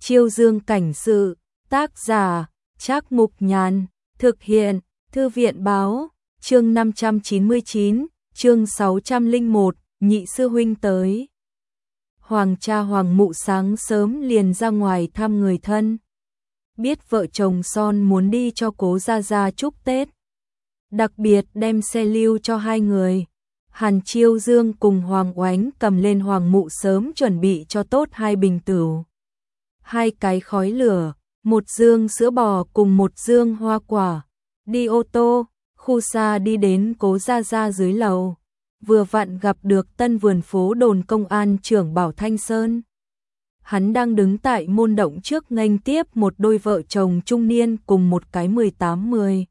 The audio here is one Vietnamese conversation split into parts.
Chiêu Dương cảnh sự, tác giả, Trác Mục Nhàn, thực hiện, Thư viện báo, chương 599, chương 601, nhị sư huynh tới. Hoàng cha Hoàng mụ sáng sớm liền ra ngoài thăm người thân. Biết vợ chồng son muốn đi cho cố gia gia chúc Tết. Đặc biệt đem xe lưu cho hai người. Hàn Chiêu Dương cùng Hoàng Oánh cầm lên Hoàng mụ sớm chuẩn bị cho tốt 2 bình tửu. 2 cái khói lửa, 1 dương sữa bò cùng 1 dương hoa quả. Đi ô tô, khu xa đi đến cố gia gia dưới lầu. Vừa vặn gặp được tân vườn phố đồn công an trưởng Bảo Thanh Sơn. Hắn đang đứng tại môn động trước nghênh tiếp một đôi vợ chồng trung niên cùng một cái 18-19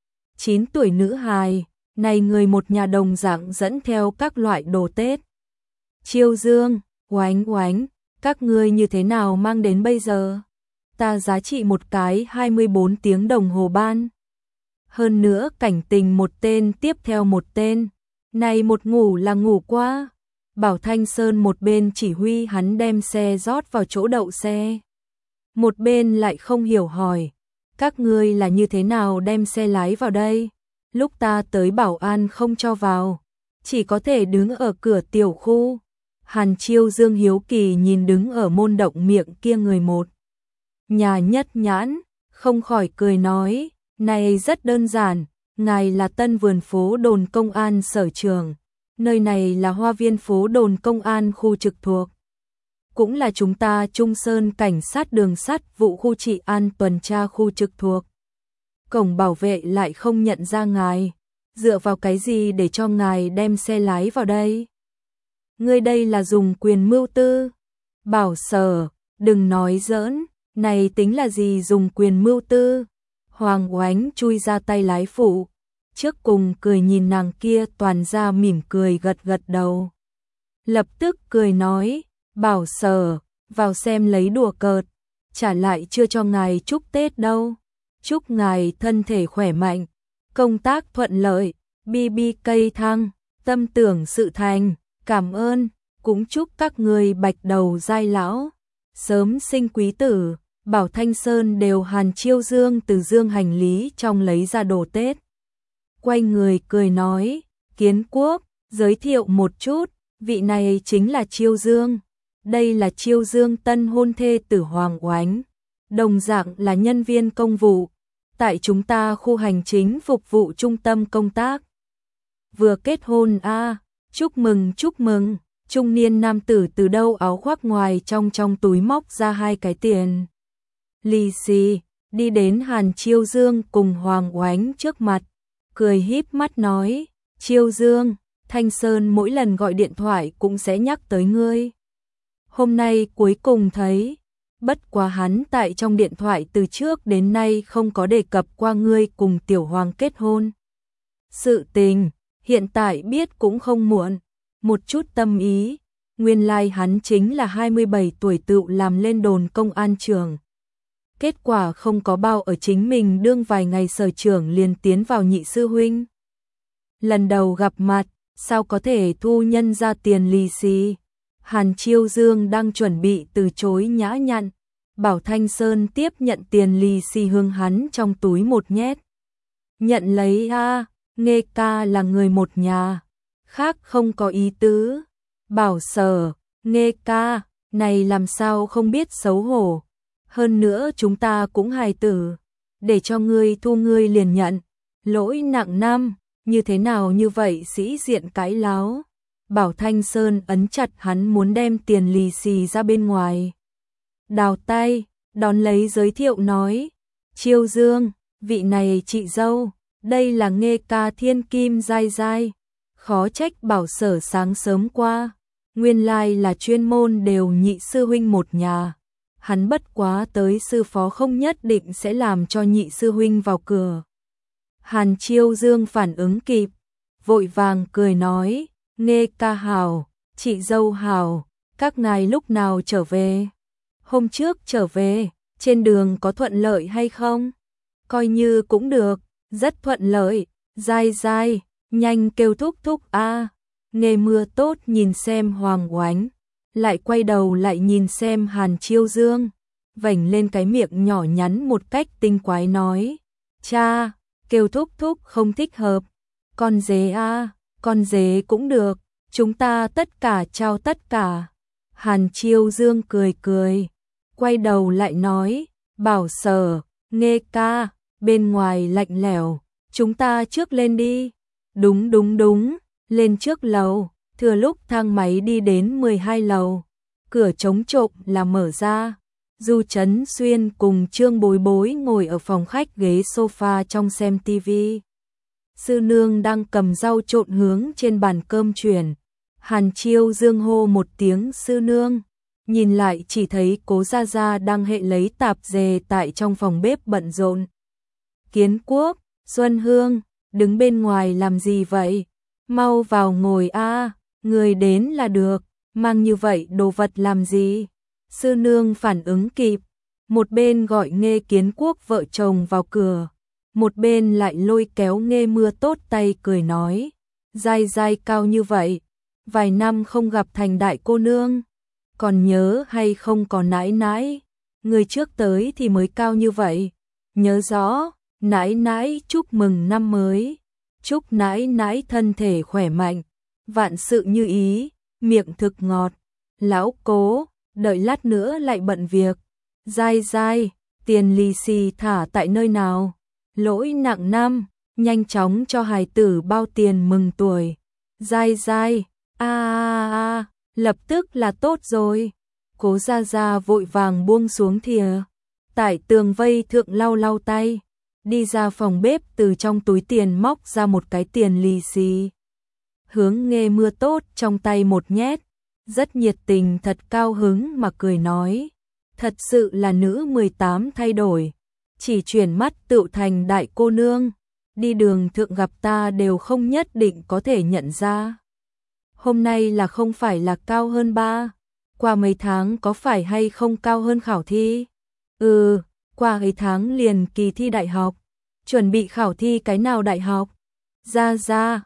tuổi nữ hài. Này người một nhà đồng dạng dẫn theo các loại đồ Tết. Chiêu Dương, Oánh Oánh, các ngươi như thế nào mang đến bây giờ? Ta giá trị một cái 24 tiếng đồng hồ ban. Hơn nữa cảnh tình một tên tiếp theo một tên. Này một ngủ là ngủ qua. Bảo Thanh Sơn một bên chỉ huy hắn đem xe rót vào chỗ đậu xe. Một bên lại không hiểu hỏi. Các ngươi là như thế nào đem xe lái vào đây? Lúc ta tới bảo an không cho vào. Chỉ có thể đứng ở cửa tiểu khu. Hàn Chiêu Dương hiếu kỳ nhìn đứng ở môn động miệng kia người một nhà nhất nhãn, không khỏi cười nói. Này rất đơn giản. Ngài là tân vườn phố đồn công an sở trường. Nơi này là hoa viên phố đồn công an khu trực thuộc. Cũng là chúng ta Trung Sơn cảnh sát đường sắt vụ khu trị an tuần tra khu trực thuộc. Cổng bảo vệ lại không nhận ra ngài. Dựa vào cái gì để cho ngài đem xe lái vào đây? Ngươi đây là dùng quyền mưu tư. Bảo Sở, đừng nói giỡn. Này tính là gì dùng quyền mưu tư? Hoàng Oánh chui ra tay lái phụ. Trước cùng cười nhìn nàng kia toàn ra mỉm cười gật gật đầu. Lập tức cười nói, Bảo Sở, vào xem lấy đùa cợt. Trả lại chưa cho ngài chúc Tết đâu. Chúc ngài thân thể khỏe mạnh, công tác thuận lợi, BB cây thăng, tâm tưởng sự thành, cảm ơn, cũng chúc các người bạch đầu giai lão, sớm sinh quý tử. Bảo Thanh Sơn đều Hàn Chiêu Dương từ dương hành lý trong lấy ra đồ Tết. Quay người cười nói, Kiến Quốc, giới thiệu một chút, vị này chính là Chiêu Dương. Đây là Chiêu Dương tân hôn thê tử Hoàng Oánh, đồng dạng là nhân viên công vụ, tại chúng ta khu hành chính phục vụ trung tâm công tác. Vừa kết hôn a, chúc mừng chúc mừng. Trung niên nam tử từ đâu áo khoác ngoài trong túi móc ra 2 cái tiền lì xì, đi đến Hàn Chiêu Dương cùng Hoàng Oánh trước mặt, cười híp mắt nói, Chiêu Dương, Thanh Sơn mỗi lần gọi điện thoại cũng sẽ nhắc tới ngươi. Hôm nay cuối cùng thấy, bất quá hắn tại trong điện thoại từ trước đến nay không có đề cập qua ngươi cùng Tiểu Hoàng kết hôn. Sự tình, hiện tại biết cũng không muộn, một chút tâm ý, nguyên lai hắn chính là 27 tuổi tự làm lên đồn công an trưởng. Kết quả không có bao ở chính mình đương vài ngày sở trưởng liền tiến vào nhị sư huynh. Lần đầu gặp mặt, sao có thể thu nhân ra tiền lì xì? Hàn Chiêu Dương đang chuẩn bị từ chối nhã nhặn. Bảo Thanh Sơn tiếp nhận tiền lì xì hướng hắn trong túi một nhét. Nhận lấy a, Nghê ca là người một nhà, khác không có ý tứ. Bảo Sở, Nghê ca, này làm sao không biết xấu hổ. Hơn nữa chúng ta cũng hài tử, để cho ngươi thu ngươi liền nhận, lỗi nặng năm, như thế nào như vậy sĩ diện cãi láo. Bảo Thanh Sơn ấn chặt hắn muốn đem tiền lì xì ra bên ngoài. Đào tay, đón lấy giới thiệu nói, Chiêu Dương, vị này chị dâu, đây là Nghê ca thiên kim dai dai. Khó trách Bảo Sở sáng sớm qua, nguyên lai là chuyên môn đều nhị sư huynh một nhà. Hắn bất quá tới sư phó không nhất định sẽ làm cho nhị sư huynh vào cửa. Hàn Chiêu Dương phản ứng kịp, vội vàng cười nói, Nghê ca hào, chị dâu hào, các ngài lúc nào trở về? Hôm trước trở về, trên đường có thuận lợi hay không? Coi như cũng được, rất thuận lợi, dai dai, nhanh kêu thúc thúc a. Nghê mưa tốt nhìn xem Hoàng Oánh, lại quay đầu lại nhìn xem Hàn Chiêu Dương. vểnh lên cái miệng nhỏ nhắn một cách tinh quái nói. Cha, kêu thúc thúc không thích hợp. Con dế à, con dế cũng được, chúng ta tất cả chào tất cả. Hàn Chiêu Dương cười cười, quay đầu lại nói, Bảo Sở, Nghê ca, bên ngoài lạnh lẽo, chúng ta trước lên đi. Đúng đúng đúng, lên trước lầu, thừa lúc thang máy đi đến 12 lầu, cửa chống trộm là mở ra. Du Trấn Xuyên cùng Trương Bối Bối ngồi ở phòng khách ghế sofa trong xem tivi. Sư nương đang cầm rau trộn hướng trên bàn cơm chuyển. Hàn Chiêu Dương hô một tiếng sư nương, nhìn lại chỉ thấy Cố Gia Gia đang hệ lấy tạp dề tại trong phòng bếp bận rộn. Kiến Quốc, Xuân Hương, đứng bên ngoài làm gì vậy? Mau vào ngồi a, người đến là được, mang như vậy đồ vật làm gì? Sư nương phản ứng kịp, một bên gọi Nghê Kiến Quốc vợ chồng vào cửa, một bên lại lôi kéo Nghê Mưa Tốt tay cười nói, dai dai cao như vậy, vài năm không gặp thành đại cô nương, còn nhớ hay không có nãi nãi, người trước tới thì mới cao như vậy, nhớ rõ, nãi nãi chúc mừng năm mới, chúc nãi nãi thân thể khỏe mạnh, vạn sự như ý, miệng thực ngọt, lão Cố, đợi lát nữa lại bận việc, dai dai, tiền lì xì thả tại nơi nào, lỗi nặng năm, nhanh chóng cho hài tử bao tiền mừng tuổi, dai dai, lập tức là tốt rồi. Cố Gia Gia vội vàng buông xuống thìa, tại tường vây thượng lau lau tay, đi ra phòng bếp từ trong túi tiền móc ra một cái tiền lì xì. Hướng Nghê Mưa Tốt trong tay một nhét, rất nhiệt tình thật cao hứng mà cười nói, thật sự là nữ 18 thay đổi, chỉ chuyển mắt tựu thành đại cô nương, đi đường thượng gặp ta đều không nhất định có thể nhận ra. Hôm nay là không phải là cao hơn ba, qua mấy tháng có phải hay không cao hơn khảo thi? Qua mấy tháng liền kỳ thi đại học, chuẩn bị khảo thi cái nào đại học? Gia Gia,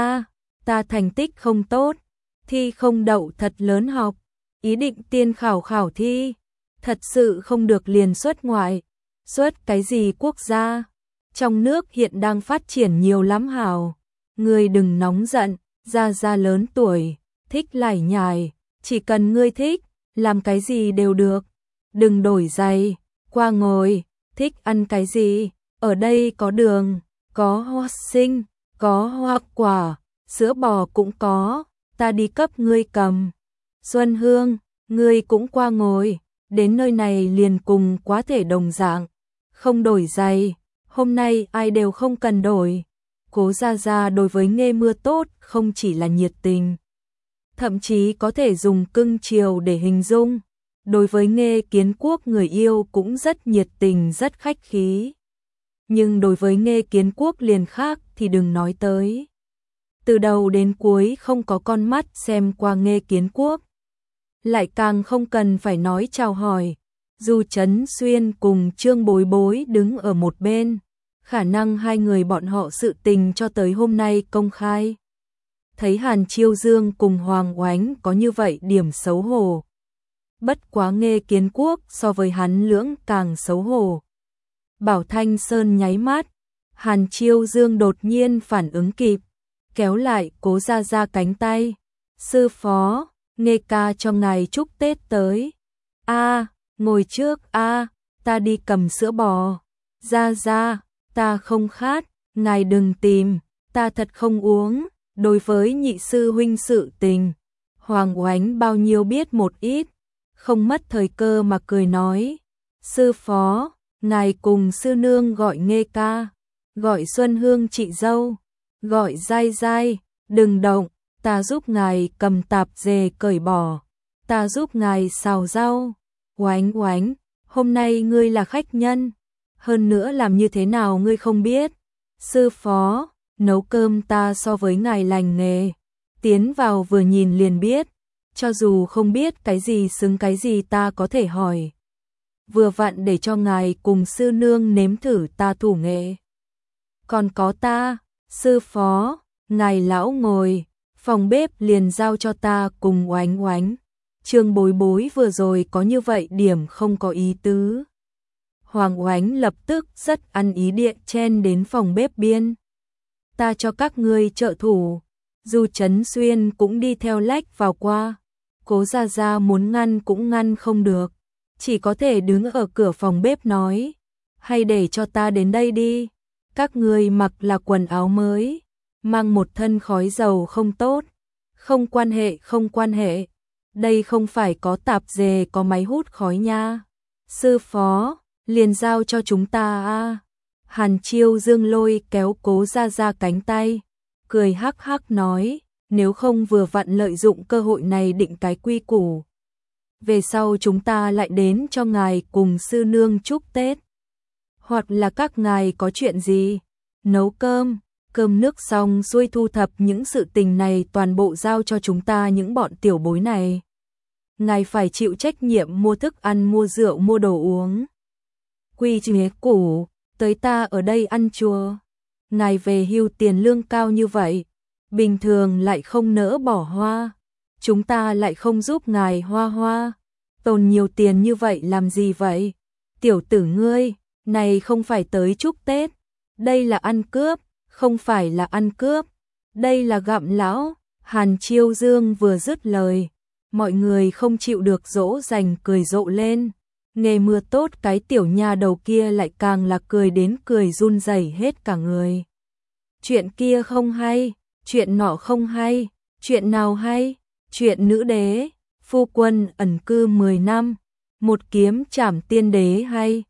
ta thành tích không tốt, thi không đậu thật lớn học, ý định tiên khảo thi, thật sự không được liền xuất ngoại, xuất cái gì quốc gia? Trong nước hiện đang phát triển nhiều lắm hảo, ngươi đừng nóng giận, Gia Gia lớn tuổi, thích lải nhải, chỉ cần ngươi thích, làm cái gì đều được, đừng đổi giày, qua ngồi, thích ăn cái gì, ở đây có đường, có hoa sinh, có hoa quả, sữa bò cũng có, ta đi cấp ngươi cầm. Xuân Hương, ngươi cũng qua ngồi, đến nơi này liền cùng quá thể đồng dạng, không đổi giày, hôm nay ai đều không cần đổi. Cố Gia Gia đối với Nghê Mưa Tốt không chỉ là nhiệt tình, thậm chí có thể dùng cưng chiều để hình dung. Đối với Nghê Kiến Quốc người yêu cũng rất nhiệt tình rất khách khí. Nhưng đối với Nghê Kiến Quốc liền khác thì đừng nói tới. Từ đầu đến cuối không có con mắt xem qua Nghê Kiến Quốc. Lại càng không cần phải nói chào hỏi. Du Trấn Xuyên cùng Trương Bối Bối đứng ở một bên. Khả năng hai người bọn họ sự tình cho tới hôm nay công khai. Thấy Hàn Chiêu Dương cùng Hoàng Oánh có như vậy điểm xấu hổ. Bất quá Nghê Kiến Quốc so với hắn lưỡng càng xấu hổ. Bảo Thanh Sơn nháy mắt, Hàn Chiêu Dương đột nhiên phản ứng kịp, kéo lại Cố Gia Gia cánh tay. Sư phó, Nghê ca cho ngài chúc Tết tới. Ngồi trước ta đi cầm sữa bò. Gia Gia, ta không khát, ngài đừng tìm, ta thật không uống. Đối với nhị sư huynh sự tình, Hoàng Oánh bao nhiêu biết một ít, không mất thời cơ mà cười nói. Sư phó, ngài cùng sư nương gọi Nghê ca, gọi Xuân Hương chị dâu, gọi dai dai, đừng động, ta giúp ngài cầm tạp dề cởi bỏ, ta giúp ngài xào rau. Oánh Oánh, hôm nay ngươi là khách nhân, hơn nữa làm như thế nào ngươi không biết. Sư phó, nấu cơm ta so với ngài lành nghề, tiến vào vừa nhìn liền biết, cho dù không biết cái gì xứng cái gì ta có thể hỏi. Vừa vặn để cho ngài cùng sư nương nếm thử ta thủ nghệ. Còn có ta, sư phó, ngài lão ngồi, phòng bếp liền giao cho ta cùng Oánh Oánh. Trương Bối Bối vừa rồi có như vậy điểm không có ý tứ. Hoàng Oánh lập tức rất ăn ý điện chen đến phòng bếp biên. Ta cho các ngươi trợ thủ. Dù Trấn Xuyên cũng đi theo lách vào qua. Cố Gia Gia muốn ngăn cũng ngăn không được. Chỉ có thể đứng ở cửa phòng bếp nói. Hay để cho ta đến đây đi. Các ngươi mặc là quần áo mới. Mang một thân khói dầu không tốt. Không quan hệ, không quan hệ. Đây không phải có tạp dề có máy hút khói nha. Sư phó, liền giao cho chúng ta a. Hàn Chiêu Dương lôi kéo Cố Gia Gia cánh tay, cười hắc hắc nói, nếu không vừa vặn lợi dụng cơ hội này định cái quy củ. Về sau chúng ta lại đến cho ngài cùng sư nương chúc Tết. Hoặc là các ngài có chuyện gì, nấu cơm, cơm nước xong xuôi thu thập những sự tình này toàn bộ giao cho chúng ta những bọn tiểu bối này. Ngài phải chịu trách nhiệm mua thức ăn, mua rượu, mua đồ uống. Quy chế củ, tới ta ở đây ăn chùa. Ngài về hưu tiền lương cao như vậy, bình thường lại không nỡ bỏ hoa. Chúng ta lại không giúp ngài hoa hoa. Tồn nhiều tiền như vậy làm gì vậy? Tiểu tử ngươi, này không phải tới chúc Tết. Đây là ăn cướp, không phải là ăn cướp. Đây là gặm lão. Hàn Chiêu Dương vừa dứt lời. Mọi người không chịu được dỗ dành cười rộ lên. Nghề mưa tốt cái tiểu nha đầu kia lại càng là cười đến cười run rẩy hết cả người. Chuyện kia không hay, chuyện nọ không hay, chuyện nào hay, chuyện nữ đế, phu quân ẩn cư 10 năm, một kiếm trảm tiên đế hay,